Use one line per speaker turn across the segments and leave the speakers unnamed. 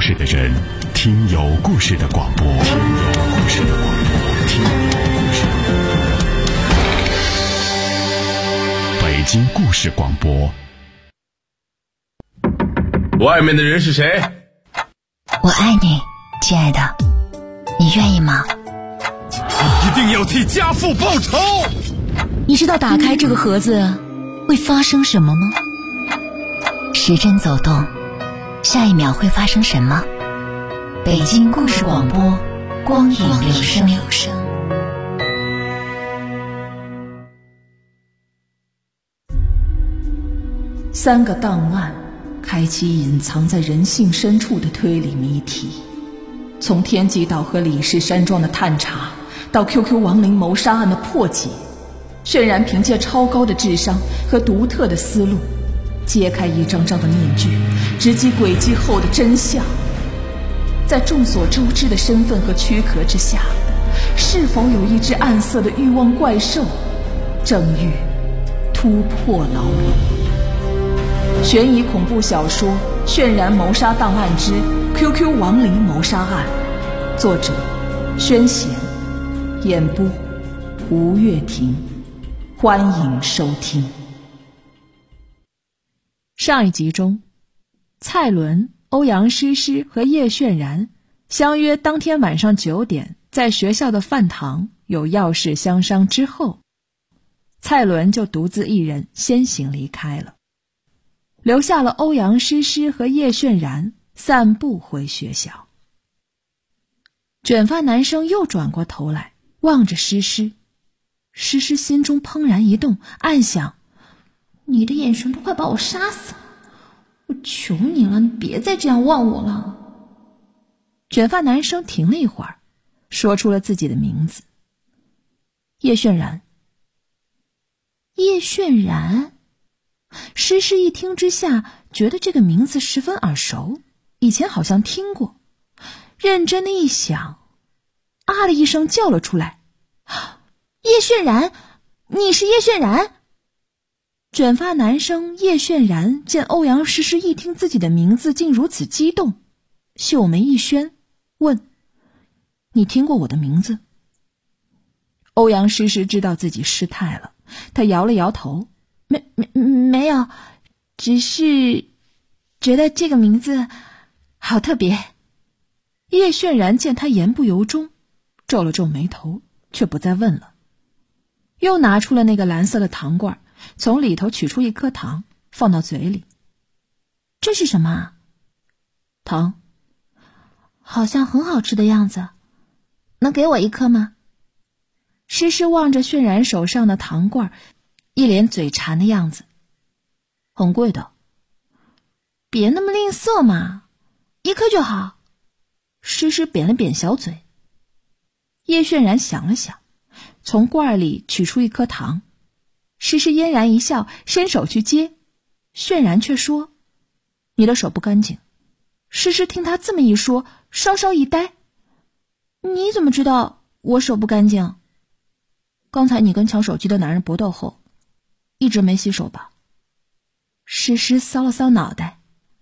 事的人，听有故事的广播。北京故事广播。
外面的人是谁？
我爱你，亲爱的，你愿意吗？
你一定要替家父报仇！
你知道打开这个盒子会发生什么吗？时针走动，下一秒会发生什么？北京故事广播，光影留声。
3个档案开启隐藏在人性深处的推理谜题，从天极岛和李氏山庄的探查，到 QQ 亡灵谋杀案的破解，渲染凭借超高的智商和独特的思路，揭开一张张的面具，直击轨迹后的真相。在众所周知的身份和躯壳之下，是否有一只暗色的欲望怪兽，正欲突破牢笼？悬疑恐怖小说《渲染谋杀档案之 QQ 亡灵谋杀案》，作者宣贤，演播吴月婷，欢迎收听。
上一集中，蔡伦、欧阳诗诗和叶渲然相约当天晚上9点在学校的饭堂有要事相商之后，蔡伦就独自一人先行离开了，留下了欧阳诗诗和叶渲然散步回学校。卷发男生又转过头来望着诗诗，诗诗心中怦然一动，暗想，
你的眼神都快把我杀死了，我求你了，你别再这样望我了。
卷发男生停了一会儿，说出了自己的名字，叶渲然。叶渲然？诗诗一听之下，觉得这个名字十分耳熟，以前好像听过。认真的一想，啊的一声叫了出来，
叶渲然，你是叶渲然？
卷发男生叶渲然见欧阳诗诗一听自己的名字竟如此激动，秀眉一宣，问，你听过我的名字？欧阳诗诗知道自己失态了，她摇了摇头，
没有，只是觉得这个名字好特别。
叶渲然见他言不由衷，皱了皱眉头，却不再问了，又拿出了那个蓝色的糖罐，从里头取出一颗糖放到嘴里。
这是什么啊？
糖，
好像很好吃的样子，能给我一颗吗？
诗诗望着渲然手上的糖罐，一脸嘴馋的样子。很贵的。
别那么吝啬嘛，一颗就好。
诗诗扁了扁小嘴。叶渲然想了想，从罐里取出一颗糖。诗诗嫣然一笑，伸手去接，渲然却说，你的手不干净。诗诗听他这么一说，稍稍一呆，
你怎么知道我手不干净？
刚才你跟抢手机的男人搏斗后，一直没洗手吧？诗诗搔了搔脑袋，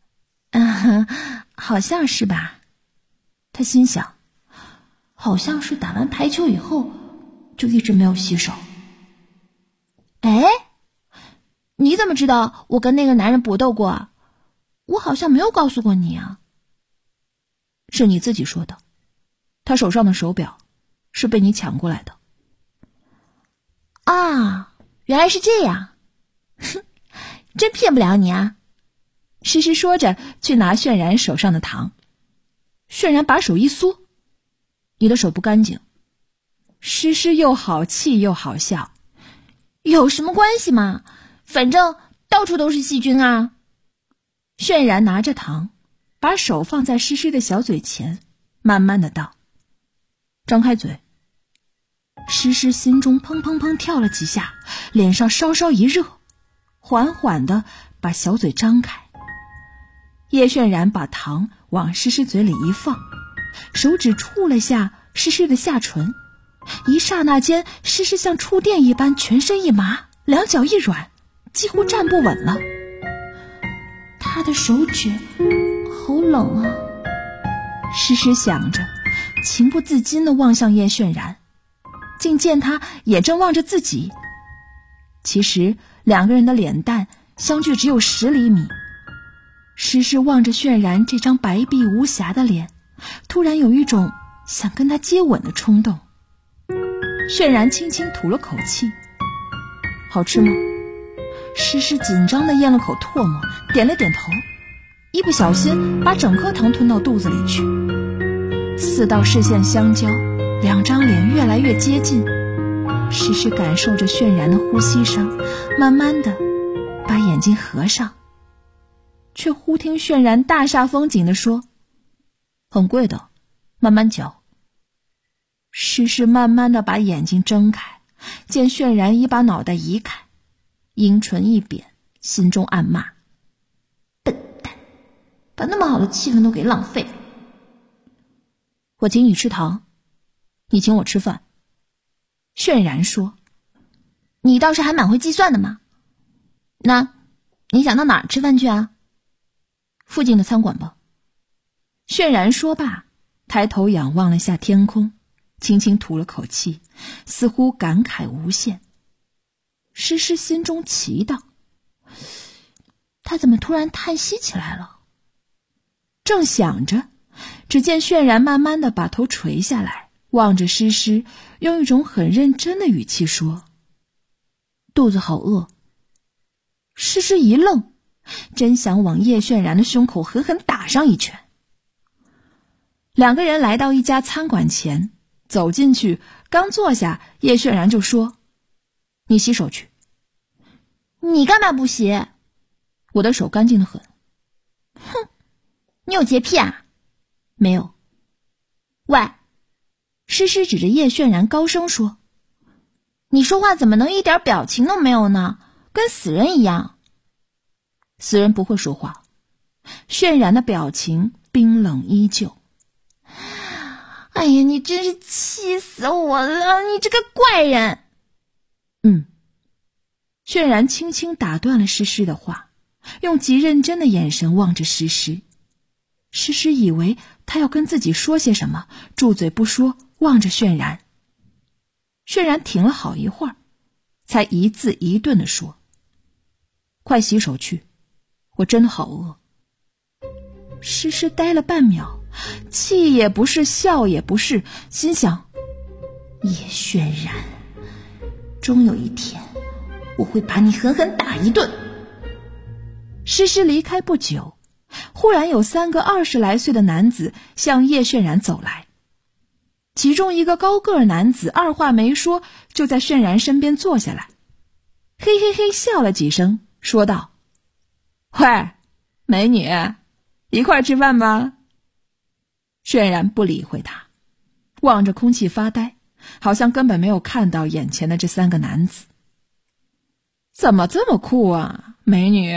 好像是吧。
他心想，
好像是打完排球以后就一直没有洗手。哎，你怎么知道我跟那个男人搏斗过啊？我好像没有告诉过你啊。
是你自己说的，他手上的手表是被你抢过来的。
啊，原来是这样，哼，真骗不了你啊。
诗诗说着去拿渲然手上的糖。渲然把手一缩，你的手不干净。诗诗又好气又好笑，
有什么关系嘛，反正到处都是细菌啊。
渲然拿着糖，把手放在诗诗的小嘴前，慢慢的道，张开嘴。诗诗心中砰砰砰跳了几下，脸上稍稍一热，缓缓的把小嘴张开。叶渲然把糖往诗诗嘴里一放，手指触了下诗诗的下唇，一刹那间，诗诗像触电一般全身一麻，两脚一软，几乎站不稳了。
他的手指好冷啊，
诗诗想着，情不自禁地望向叶炫然，竟见他也正望着自己。其实两个人的脸蛋相距只有10厘米。诗诗望着炫然这张白璧无瑕的脸，突然有一种想跟他接吻的冲动。炫然轻轻吐了口气，好吃吗？诗诗紧张地咽了口唾沫，点了点头，一不小心把整颗糖吞到肚子里去。4道视线相交，两张脸越来越接近。诗诗感受着渲然的呼吸声，慢慢地把眼睛合上，却忽听渲然大煞风景地说：“很贵的，慢慢嚼。”诗诗慢慢地把眼睛睁开，见渲然已把脑袋移开，阴唇一扁，心中暗骂：
笨蛋，把那么好的气氛都给浪费了。
我请你吃糖，你请我吃饭。渲然说：
你倒是还蛮会计算的嘛。那你想到哪儿吃饭去啊？
附近的餐馆吧。渲然说罢，抬头仰望了下天空，轻轻吐了口气，似乎感慨无限。诗诗心中奇道：他怎么突然叹息起来了？正想着，只见渲然慢慢地把头垂下来，望着诗诗，用一种很认真的语气说：肚子好饿。诗诗一愣，真想往叶渲然的胸口狠狠打上一拳。两个人来到一家餐馆前，走进去，刚坐下，叶渲然就说：你洗手去。
你干嘛不洗？
我的手干净得很。
哼，你有洁癖啊？
没有。
喂，
诗诗指着叶渲然高声说：
你说话怎么能一点表情都没有呢？跟死人一样。
死人不会说话。渲然的表情冰冷依旧。
哎呀，你真是气死我了，你这个怪人。
渲然轻轻打断了诗诗的话，用极认真的眼神望着诗诗。诗诗以为他要跟自己说些什么，住嘴不说，望着渲然。渲然停了好一会儿，才一字一顿地说：快洗手去，我真的好饿。诗诗呆了半秒，气也不是，笑也不是，心想：
叶渲然，终有一天我会把你狠狠打一顿。
诗诗离开不久，忽然有3个20来岁的男子向叶渲然走来。其中一个高个儿男子二话没说，就在渲然身边坐下来，嘿嘿嘿笑了几声，说道：喂，美女，一块吃饭吧。渲然不理会他，望着空气发呆，好像根本没有看到眼前的这3个男子。怎么这么酷啊，美女？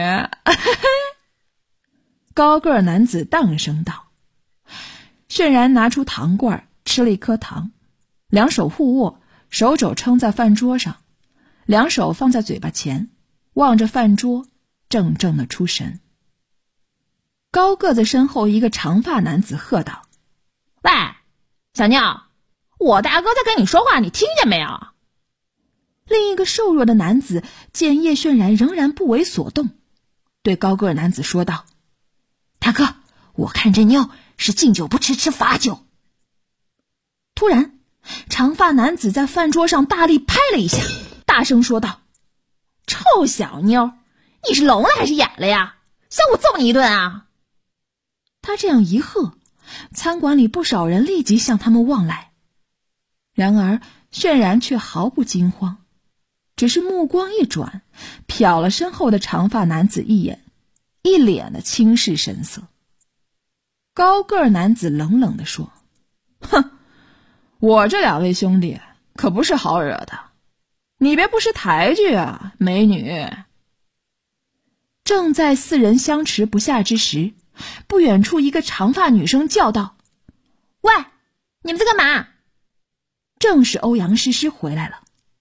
高个儿男子荡声道。渲然拿出糖罐，吃了一颗糖，两手互握，手肘撑在饭桌上，两手放在嘴巴前，望着饭桌，怔怔的出神。高个子身后一个长发男子喝道：
喂，小妞，我大哥在跟你说话，你听见没有？
另一个瘦弱的男子见叶渲然仍然不为所动，对高个儿男子说道：
大哥，我看这妞是敬酒不吃，吃罚酒。
突然，长发男子在饭桌上大力拍了一下，大声说道：
臭小妞，你是聋了还是哑了呀？想我揍你一顿啊？
他这样一喝，餐馆里不少人立即向他们望来。然而渲然却毫不惊慌，只是目光一转，瞟了身后的长发男子一眼，一脸的轻视神色。高个儿男子冷冷地说：哼，我这2位兄弟可不是好惹的，你别不识抬举啊，美女。正在4人相持不下之时，不远处一个长发女生叫道：
喂，你们在干嘛？
正是欧阳诗诗回来了。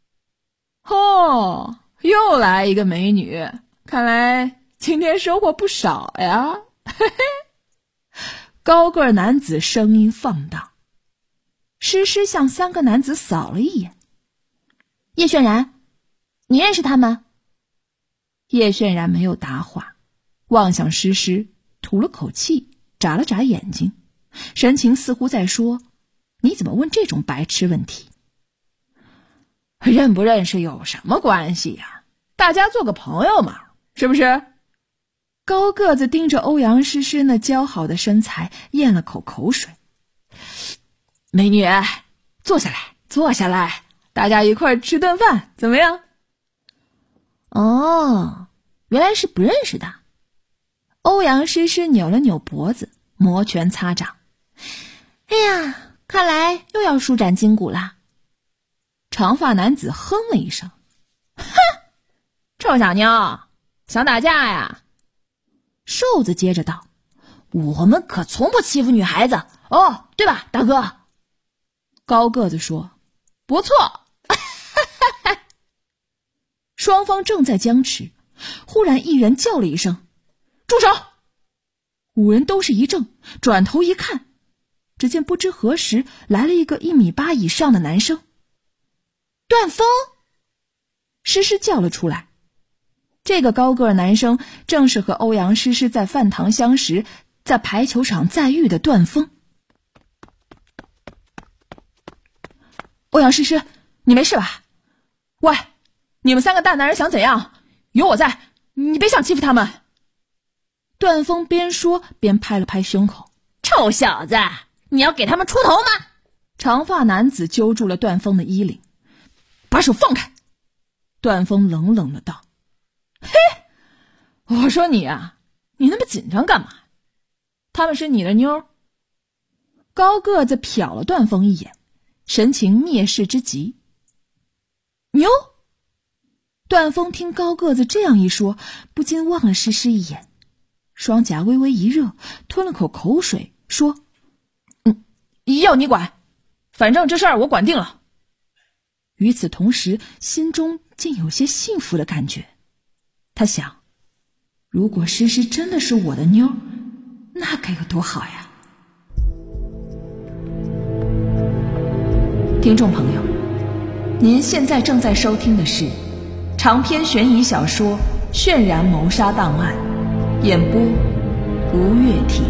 哦，又来一个美女，看来今天收获不少呀。嘿嘿。 高个男子声音放荡。诗诗向3个男子扫了一眼。
叶渲然，你认识他们？
叶渲然没有答话，望向诗诗，吐了口气，眨了眨眼睛，神情似乎在说，你怎么问这种白痴问题？认不认识有什么关系呀？大家做个朋友嘛，是不是？高个子盯着欧阳诗诗那姣好的身材，咽了口口水。美女，坐下来，坐下来，大家一块儿吃顿饭，怎么样？
哦，原来是不认识的。
欧阳诗诗扭了扭脖子，摩拳擦掌。
哎呀，看来又要舒展筋骨啦。
长发男子哼了一声，哼，臭小妞，想打架呀？瘦子接着道，
我们可从不欺负女孩子哦，对吧，大哥？
高个子说，不错。双方正在僵持，忽然一人叫了一声，住手！5人都是一怔，转头一看，只见不知何时来了一个1.8米以上的男生。
段峰！
诗诗叫了出来。这个高个男生正是和欧阳诗诗在饭堂相识，在排球场再遇的段峰。欧阳诗诗，你没事吧？喂，你们3个大男人想怎样？有我在，你别想欺负他们。段峰边说边拍了拍胸口。
臭小子，你要给他们出头吗？
长发男子揪住了段峰的衣领，把手放开。段峰冷冷的道，嘿，我说你啊，你那么紧张干嘛？他们是你的妞。高个子瞟了段峰一眼，神情蔑视之极。妞？段峰听高个子这样一说，不禁望了诗诗一眼，双颊微微一热，吞了口口水，说，要你管，反正这事儿我管定了。与此同时，心中竟有些幸福的感觉。他想，如果诗诗真的是我的妞，那该有多好呀。听众朋友，您现在正在收听的是长篇悬疑小说《渲然谋杀档案》，演播吴月婷。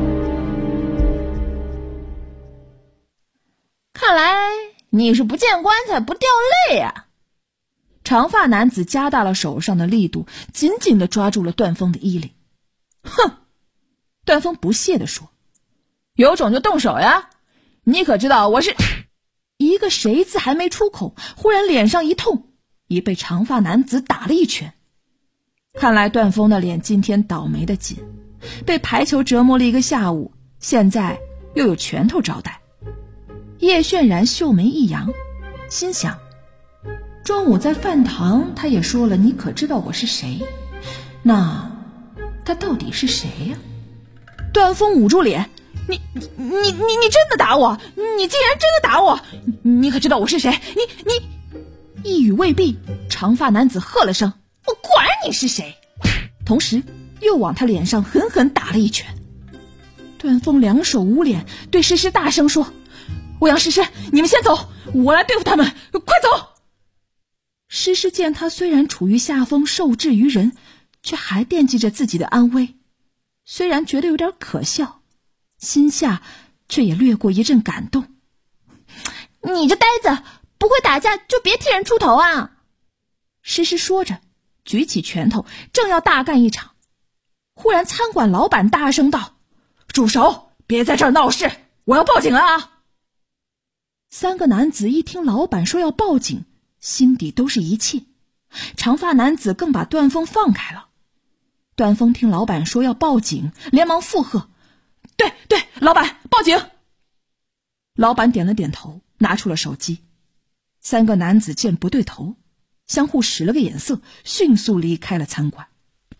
看来你是不见棺材不掉泪啊。
长发男子加大了手上的力度，紧紧地抓住了段峰的衣领。哼！段峰不屑地说，有种就动手呀，你可知道我是……一个谁字还没出口，忽然脸上一痛，已被长发男子打了一拳。看来段峰的脸今天倒霉的紧，被排球折磨了一个下午，现在又有拳头招待。叶渲然秀眉一扬，心想，中午在饭堂他也说了，你可知道我是谁？那他到底是谁呀？段峰捂住脸，你真的打我？你竟然真的打我？你可知道我是谁？你一语未毕，长发男子喝了声，我管你是谁，同时又往他脸上狠狠打了一拳。段峰两手捂脸，对诗诗大声说，欧阳诗诗，你们先走，我来对付他们，快走！诗诗见他虽然处于下风，受制于人，却还惦记着自己的安危，虽然觉得有点可笑，心下却也掠过一阵感动。
你这呆子，不会打架就别替人出头啊！
诗诗说着，举起拳头，正要大干一场，忽然餐馆老板大声道，住手，别在这儿闹事，我要报警了啊！3个男子一听老板说要报警，心底都是一气。长发男子更把段峰放开了。段峰听老板说要报警，连忙附和，对，老板，报警。老板点了点头，拿出了手机。3个男子见不对头，相互使了个眼色，迅速离开了餐馆。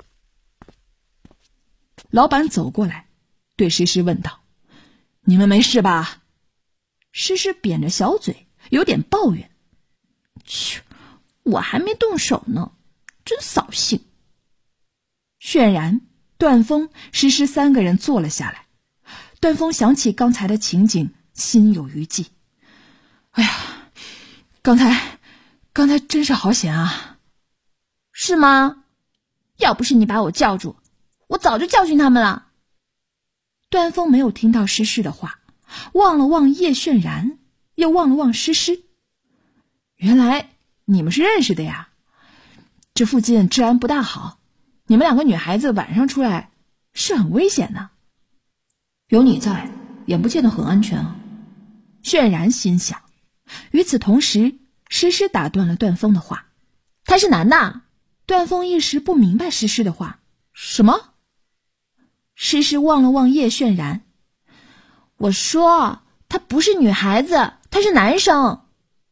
老板走过来，对诗诗问道，你们没事吧？诗诗扁着小嘴，有点抱怨，切，我还没动手呢，真扫兴。渲然、段峰、诗诗3个人坐了下来。 段峰想起刚才的情景，心有余悸。哎呀，刚才真是好险啊！
是吗？要不是你把我叫住，我早就教训他们了。
段峰没有听到诗诗的话，望了望叶炫然，又望了望诗诗。原来你们是认识的呀？这附近治安不大好，你们两个女孩子晚上出来是很危险的。
有你在，也不见得很安全啊。
炫然心想。与此同时，诗诗打断了段峰的话。
他是男的？
段峰一时不明白诗诗的话。什么？诗诗望了望叶炫然。
我说他不是女孩子，他是男生。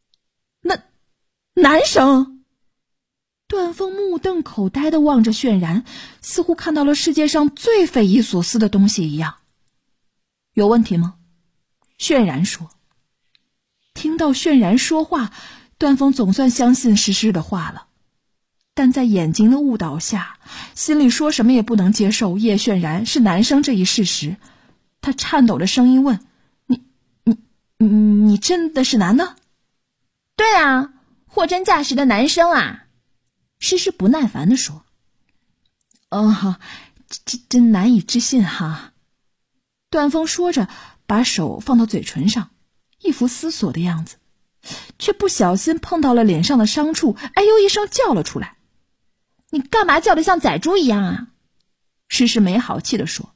男生？段峰目瞪口呆地望着炫然，似乎看到了世界上最匪夷所思的东西一样。有问题吗？炫然说。听到炫然说话，段峰总算相信诗诗的话了，但在眼睛的误导下，心里说什么也不能接受叶炫然是男生这一事实。他颤抖的声音问：你真的是男的？
对啊，货真价实的男生啊。
诗诗不耐烦地说。真难以置信哈。段峰说着，把手放到嘴唇上，一副思索的样子，却不小心碰到了脸上的伤处，哎呦一声叫了出来。
你干嘛叫得像宰猪一样啊？
诗诗没好气地说。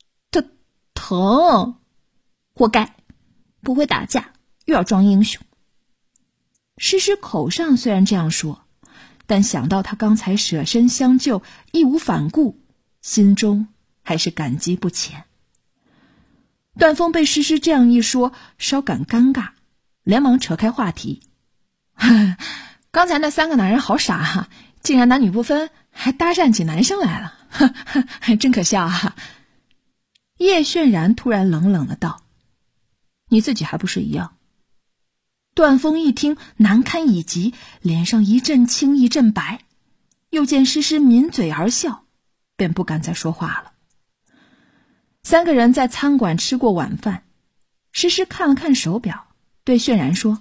疼，
活该，不会打架又要装英雄。
诗诗口上虽然这样说，但想到他刚才舍身相救，义无反顾，心中还是感激不浅。段峰被诗诗这样一说，稍感尴尬，连忙扯开话题。刚才那3个男人好傻哈，竟然男女不分，还搭讪起男生来了，真可笑啊！叶炫然突然冷冷的道：“你自己还不是一样？”段峰一听，难堪已极，脸上一阵青一阵白，又见诗诗抿嘴而笑，便不敢再说话了。3个人在餐馆吃过晚饭，诗诗看了看手表，对炫然说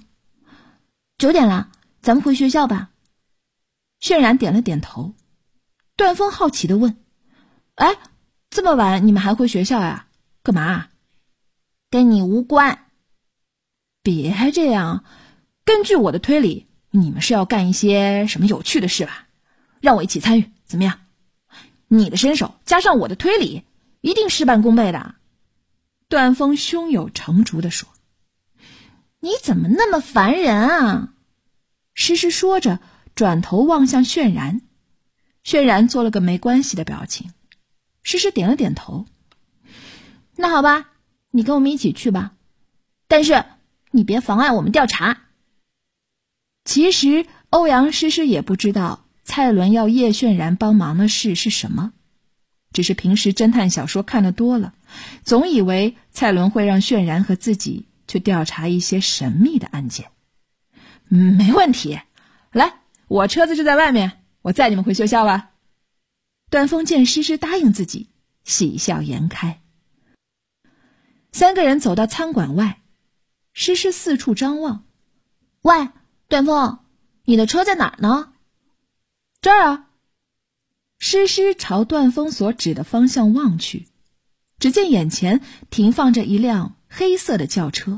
：“9点了，咱们回学校吧。”炫然点了点头。段峰好奇地问：“哎，这么晚你们还回学校呀？干嘛？”“
跟你无关。”“
别这样，根据我的推理，你们是要干一些什么有趣的事吧？让我一起参与，怎么样？你的身手加上我的推理，一定事半功倍的。”段峰胸有成竹地说。
“你怎么那么烦人啊？”
诗诗说着，转头望向炫然。炫然做了个没关系的表情。诗诗点了点头。
“那好吧，你跟我们一起去吧，但是你别妨碍我们调查。”
其实欧阳诗诗也不知道蔡伦要叶炫然帮忙的事是什么，只是平时侦探小说看得多了，总以为蔡伦会让炫然和自己去调查一些神秘的案件。没问题，来，我车子就在外面，我载你们回学校吧。段峰见诗诗答应自己，喜笑颜开。3个人走到餐馆外，诗诗四处张望。
“喂，段峰，你的车在哪儿呢？”“
这儿啊。”诗诗朝段峰所指的方向望去，只见眼前停放着一辆黑色的轿车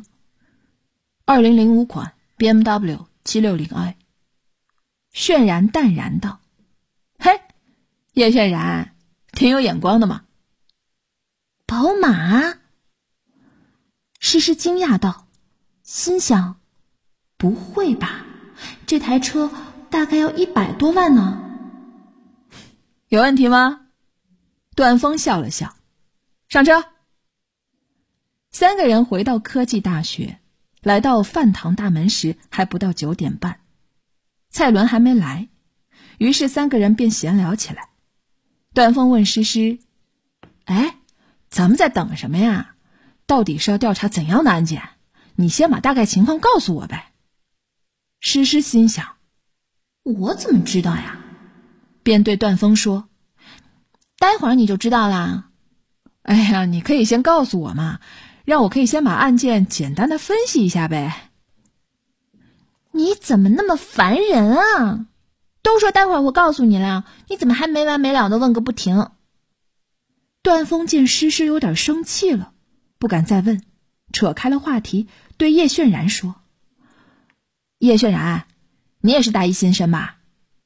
，2005款 BMW 760i。炫然淡然道：“嘿，叶炫然，挺有眼光的嘛。”“
宝马？”
诗诗惊讶道，心想：不会吧，这台车大概要100多万呢。有问题吗？段峰笑了笑，上车。3个人回到科技大学，来到饭堂大门时还不到9点半，蔡伦还没来，于是3个人便闲聊起来。段峰问诗诗：“哎，咱们在等什么呀？到底是要调查怎样的案件？你先把大概情况告诉我呗。”诗诗心想：我怎么知道呀？便对段峰说：“待会儿你就知道啦。” 哎呀，你可以先告诉我嘛，让我可以先把案件简单的分析一下呗。
你怎么那么烦人啊？都说待会儿会告诉你了，你怎么还没完没了的问个不停？
段峰见诗诗有点生气了，不敢再问，扯开了话题，对叶渲然说：叶渲然，你也是大一新生吧？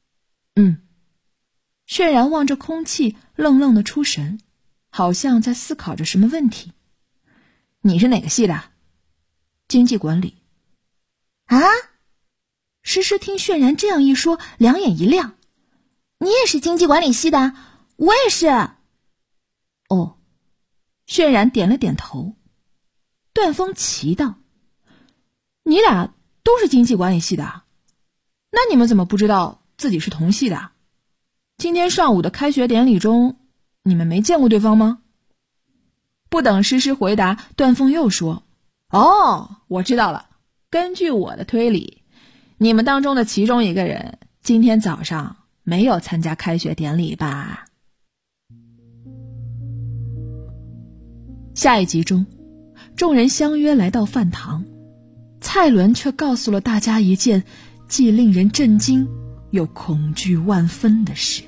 渲然望着空气，愣愣的出神，好像在思考着什么问题。你是哪个系的？经济管理。
啊？
诗诗听渲然这样一说，两眼一亮。
你也是经济管理系的？我也是。
哦，渲然点了点头。段峰奇道：你俩都是经济管理系的，那你们怎么不知道自己是同系的？今天上午的开学典礼中，你们没见过对方吗？不等诗诗回答，段峰又说：哦，我知道了，根据我的推理，你们当中的其中一个人今天早上没有参加开学典礼吧？下一集中，众人相约来到饭堂，蔡伦却告诉了大家一件既令人震惊又恐惧万分的事。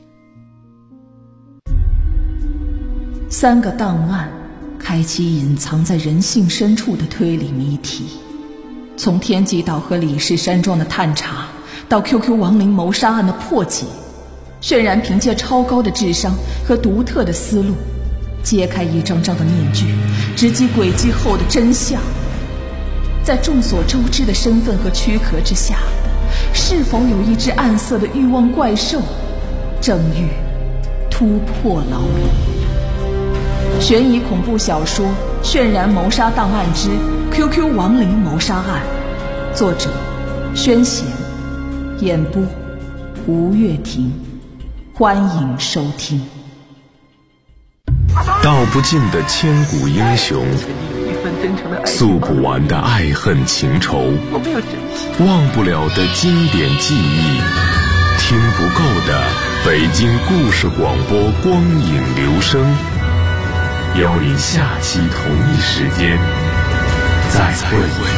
3个档案开启隐藏在人性深处的推理谜题，从天极岛和李氏山庄的探查，到 QQ 亡灵谋杀案的破解，渲然凭借超高的智商和独特的思路，揭开一张张的面具，直击轨迹后的真相。在众所周知的身份和躯壳之下，是否有一只暗色的欲望怪兽，正欲突破牢笼？悬疑恐怖小说《渲然谋杀档案之 QQ 亡灵谋杀案》，作者宣贤，演播吴月婷。欢迎收听。
道不尽的千古英雄，诉不完的爱恨情仇，忘不了的经典记忆，听不够的北京故事广播光影留声。邀你下期同一时间再会。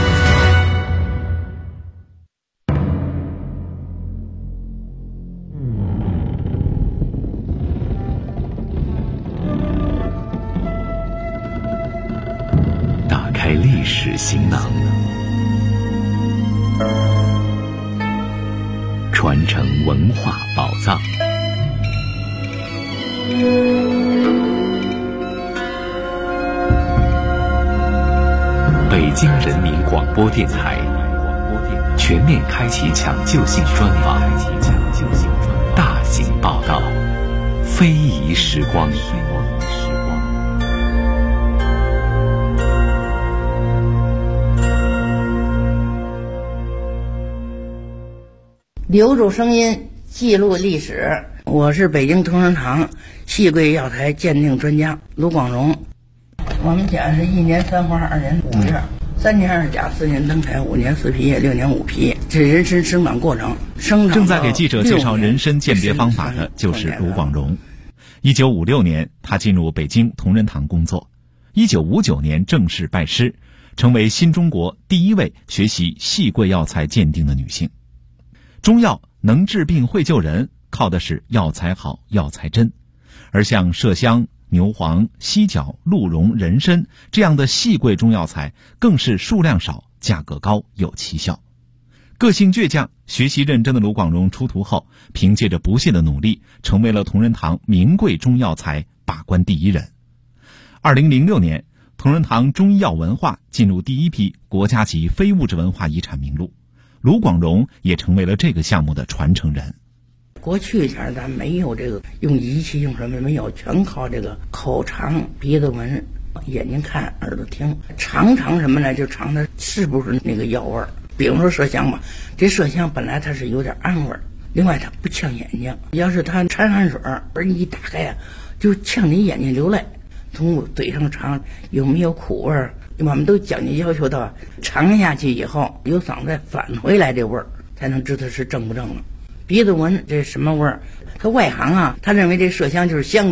打开历史行囊，传承文化宝藏。北京人民广播电台全面开启抢救性专访，大型报道，非遗时光。
留住声音，记录历史。我是北京同仁堂细桂药材鉴定专家卢广荣。我们家是1年3花2年5叶，3年2甲4年登台5年4皮叶6年5皮，这人参生长过程。
正在给记者介绍人参鉴别方法的就是卢广荣。1956年，他进入北京同仁堂工作。1959年正式拜师，成为新中国第一位学习细桂药材鉴定的女性。中药能治病会救人，靠的是药材好药材真，而像麝香、牛黄、犀角、鹿茸、人参这样的细桂中药材更是数量少、价格高、有奇效。个性倔强、学习认真的卢广荣出徒后，凭借着不懈的努力，成为了同仁堂名贵中药材把关第一人。2006年，同仁堂中医药文化进入第一批国家级非物质文化遗产名录，卢广荣也成为了这个项目的传承人。
过去前咱没有这个用仪器用什么没有，全靠这个口尝、鼻子闻、眼睛看、耳朵听，尝什么呢？就尝它是不是那个药味儿。比如说麝香吧，这麝香本来它是有点暗味儿，另外它不呛眼睛，要是它掺汗水而你一打开啊，就呛你眼睛流泪。从嘴上尝有没有苦味儿，我们都讲究要求到尝下去以后由嗓子返回来这味儿，才能知道是正不正了。鼻子闻这什么味儿？他外行啊，他认为这麝香就是香的，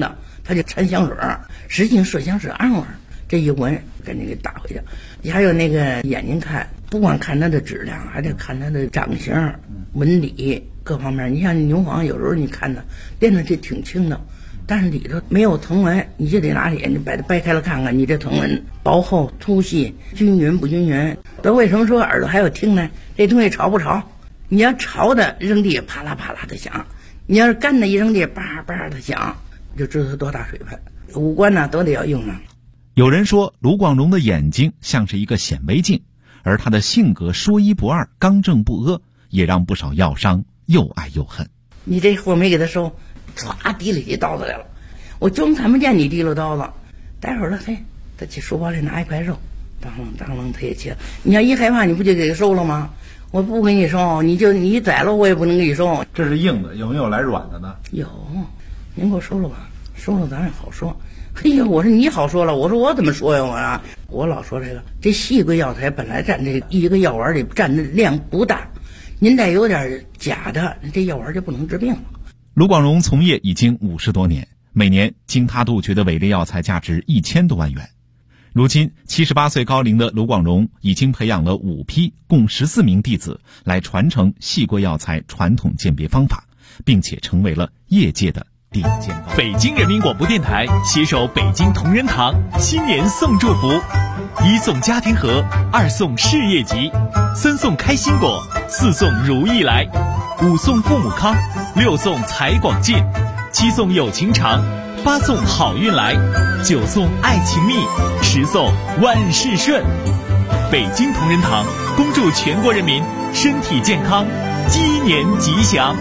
他就掺香水，使劲麝香是暗味，这一闻赶紧给打回去。还有那个眼睛看，不光看它的质量，还得看它的长相、纹理各方面。你像牛黄，有时候你看它练的这挺轻的，但是里头没有藤纹，你就得拿眼睛把它掰开了看看，你这藤纹薄厚、粗细、均匀不均匀。那为什么说耳朵还要听呢？这东西潮不潮？你要潮的扔地啪啦啪啦的响，你要是干的一扔地叭叭的响，就知道它多大水分。五官呢都得要用上。
有人说卢广荣的眼睛像是一个显微镜，而他的性格说一不二、刚正不阿，也让不少药商又爱又恨。
你这货没给他收，唰提了起刀子来了，我就看不见你提了刀子。待会儿了，嘿，他去书包里拿一块肉，当啷当啷他也切。你要一害怕，你不就给他收了吗？我不给你收，你宰了我也不能给你收。
这是硬的，有没有来软的呢？
有，您给我收了吧，收了咱也好说。嘿呀，我说你好说了，我说我怎么说呀？我老说这细桂药材本来占这一个药丸里占的量不大，您再有点假的，这药丸就不能治病了。
卢广荣从业已经50多年，每年经他杜绝的伪劣药材价值1000多万元。如今78岁高龄的卢广荣已经培养了5批共14名弟子来传承细桂药材传统鉴别方法，并且成为了业界的顶尖高手。
北京人民广播电台携手北京同仁堂新年送祝福：1送家庭和，2送事业吉，3送开心果，4送如意来，5送父母康，6送财广进，7送有情长，8送好运来，9送爱情蜜，10送万事顺。北京同仁堂恭祝全国人民身体健康，鸡年吉祥。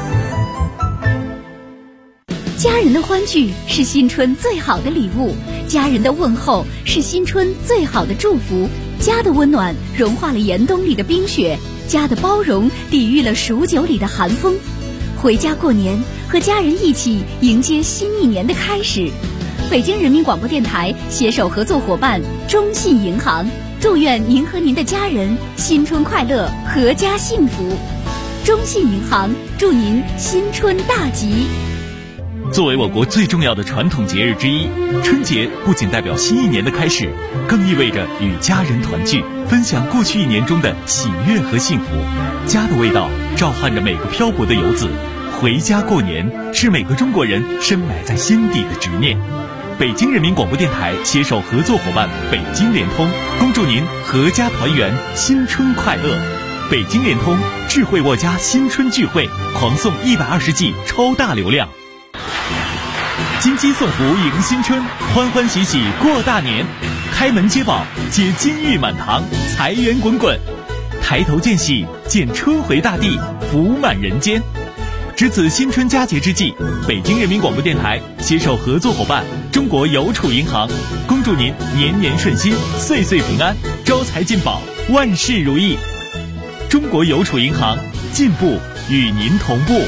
家人的欢聚是新春最好的礼物，家人的问候是新春最好的祝福。家的温暖融化了严冬里的冰雪，家的包容抵御了数九里的寒风。回家过年，和家人一起迎接新一年的开始。北京人民广播电台携手合作伙伴中信银行，祝愿您和您的家人新春快乐，阖家幸福。中信银行祝您新春大吉。
作为我国最重要的传统节日之一，春节不仅代表新一年的开始，更意味着与家人团聚，分享过去一年中的喜悦和幸福。家的味道召唤着每个漂泊的游子，回家过年是每个中国人深埋在心底的执念。北京人民广播电台携手合作伙伴北京联通，恭祝您阖家团圆，新春快乐。北京联通智慧沃家新春聚会，狂送120 G 超大流量。金鸡送福迎新春，欢欢喜喜过大年，开门接宝，接金玉满堂，财源滚滚，抬头见喜，见春回大地，福满人间。值此新春佳节之际，北京人民广播电台携手合作伙伴中国邮储银行，恭祝您年年顺心，岁岁平安，招财进宝，万事如意。中国邮储银行，进步与您同步。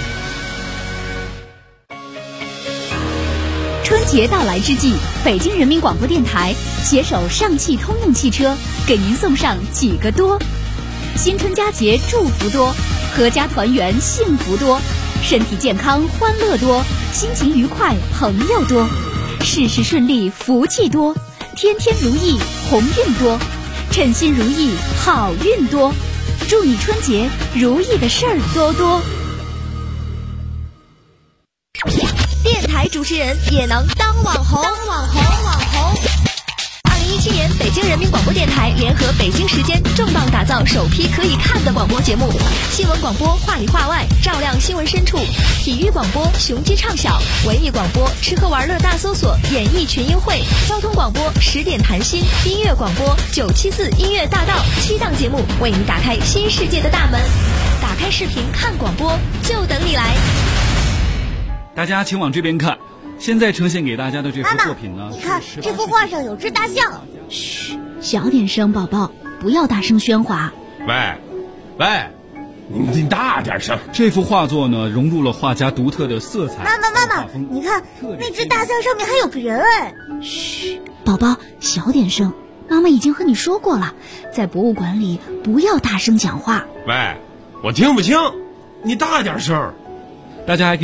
春节到来之际，北京人民广播电台携手上汽通用汽车，给您送上几个多：新春佳节祝福多，阖家团圆幸福多，身体健康欢乐多，心情愉快朋友多，事事顺利福气多，天天如意鸿运多，称心如意好运多。祝你春节如意的事儿多多。
电台主持人也能当网红2017年，北京人民广播电台联合北京时间重磅打造首批可以看的广播节目：新闻广播话里话外，照亮新闻深处；体育广播雄鸡唱晓；文艺广播吃喝玩乐大搜索，演艺群英会；交通广播10点谈心；音乐广播974音乐大道。7档节目为你打开新世界的大门。打开视频看广播，就等你来。
大家请往这边看，现在呈现给大家的这幅作品呢，
你看这幅画上有只大象。
嘘，小点声，宝宝，不要大声喧哗。
喂，你大点声。
这幅画作呢，融入了画家独特的色彩。
妈妈，你看那只大象上面还有个人哎。
嘘，宝宝，小点声。妈妈已经和你说过了，在博物馆里不要大声讲话。
喂，我听不清，你大点声。
大家还可以